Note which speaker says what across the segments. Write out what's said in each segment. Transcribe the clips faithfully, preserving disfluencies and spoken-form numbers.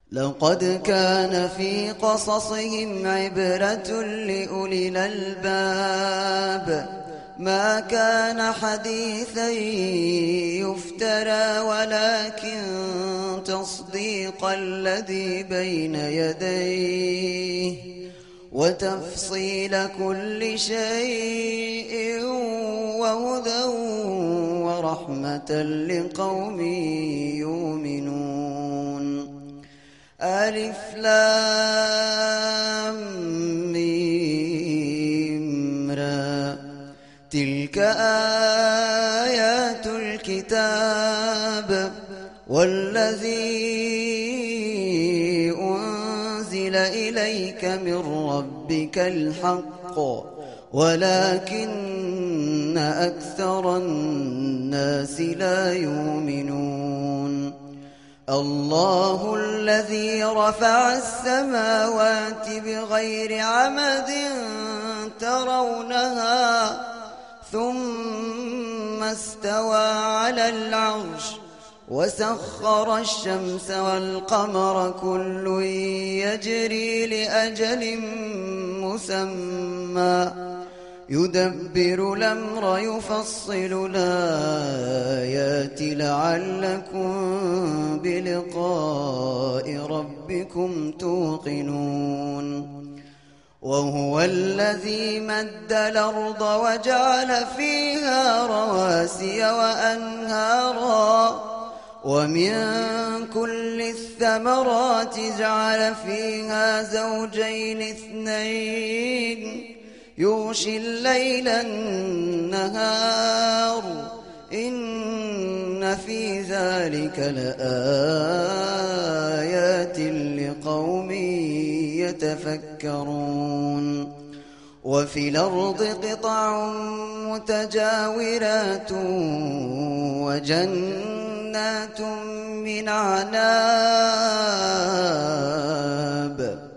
Speaker 1: لقد كان في قصصهم عبرة لأولي الألباب ما كان حديثا يفترى ولكن تصديق الذي بين يديه وتفصيل كل شيء وهدى ورحمة لقوم يؤمنون. ألف لام ميم را تلك آيات الكتاب والذي أنزل إليك من ربك الحق ولكن أكثر الناس لا يؤمنون. الله الذي رفع السماوات بغير عمد ترونها ثم استوى على العرش وسخر الشمس والقمر كل يجري لأجل مسمى يدبر الأمر يفصل الآيات لعلكم بلقاء ربكم توقنون. وهو الذي مد الأرض وجعل فيها رواسي وأنهارا ومن كل الثمرات جعل فيها زوجين اثنين يغشي الليل النهار إن في ذلك لآيات لقوم يتفكرون. وفي الأرض قطع متجاورات وجنات من أعناب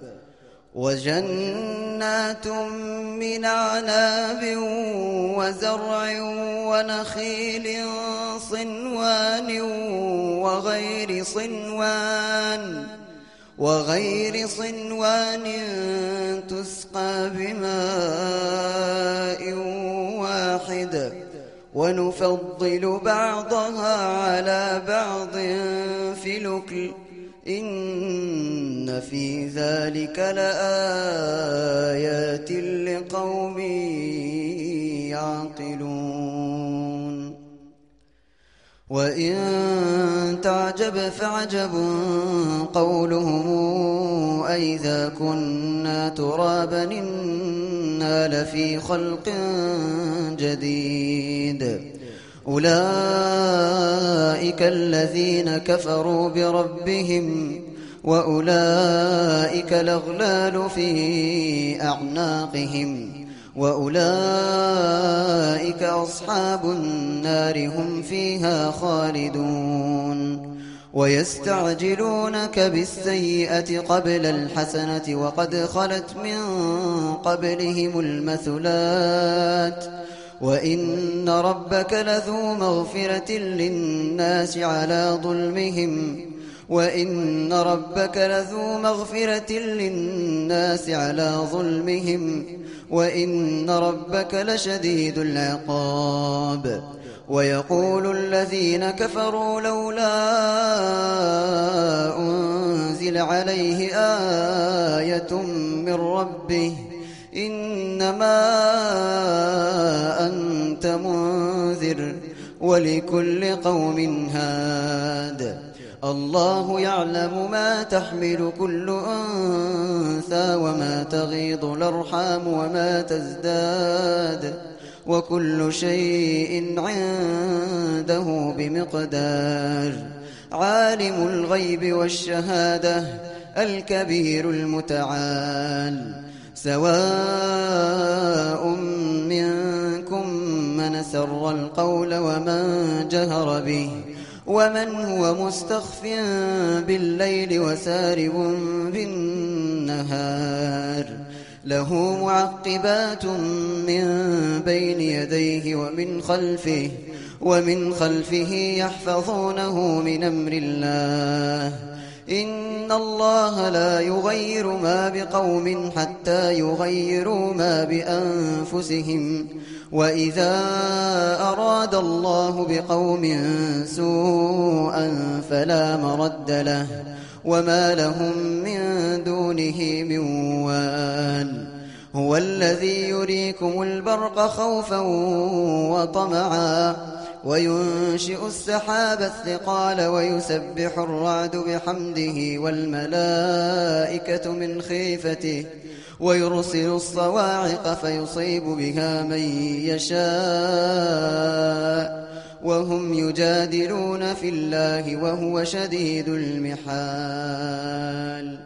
Speaker 1: وجنات من أعناب وزرع ونخيل صنوان وغير صنوان وغير صنوان تسقى بماء واحد ونفضل بعضها على بعض في الأكل إن في ذلك لآيات لقوم يعقلون. وإن تعجب فعجب قولهم أئذا كنا ترابا إنا لفي خلق جديد أولئك الذين كفروا بربهم وأولئك الأغلال في أعناقهم وأولئك أصحاب النار هم فيها خالدون. ويستعجلونك بالسيئة قبل الحسنة وقد خلت من قبلهم المثلات وإن ربك لذو مغفرة للناس على ظلمهم وإن ربك لذو مغفرة للناس على ظلمهم وإن ربك لشديد العقاب. ويقول الذين كفروا لولا أنزل عليه آية من ربه إنما أنت منذر ولكل قوم هاد الله يعلم ما تحمل كل أنثى وما تغيض الأرحام وما تزداد وكل شيء عنده بمقدار. عالم الغيب والشهادة الكبير المتعال سواء منكم من سر القول ومن جهر به ومن هو مستخف بالليل وسارب بالنهار له معقبات من بين يديه ومن خلفه ومن خلفه يحفظونه من أمر الله إن الله لا يغير ما بقوم حتى يغيروا ما بأنفسهم وإذا أراد الله بقوم سوءا فلا مرد له وما لهم من دونه من وال هو الذي يريكم البرق خوفا وطمعا وينشئ السحاب الثقال ويسبح الرعد بحمده والملائكة من خيفته ويرسل الصواعق فيصيب بها من يشاء وهم يجادلون في الله وهو شديد المحال.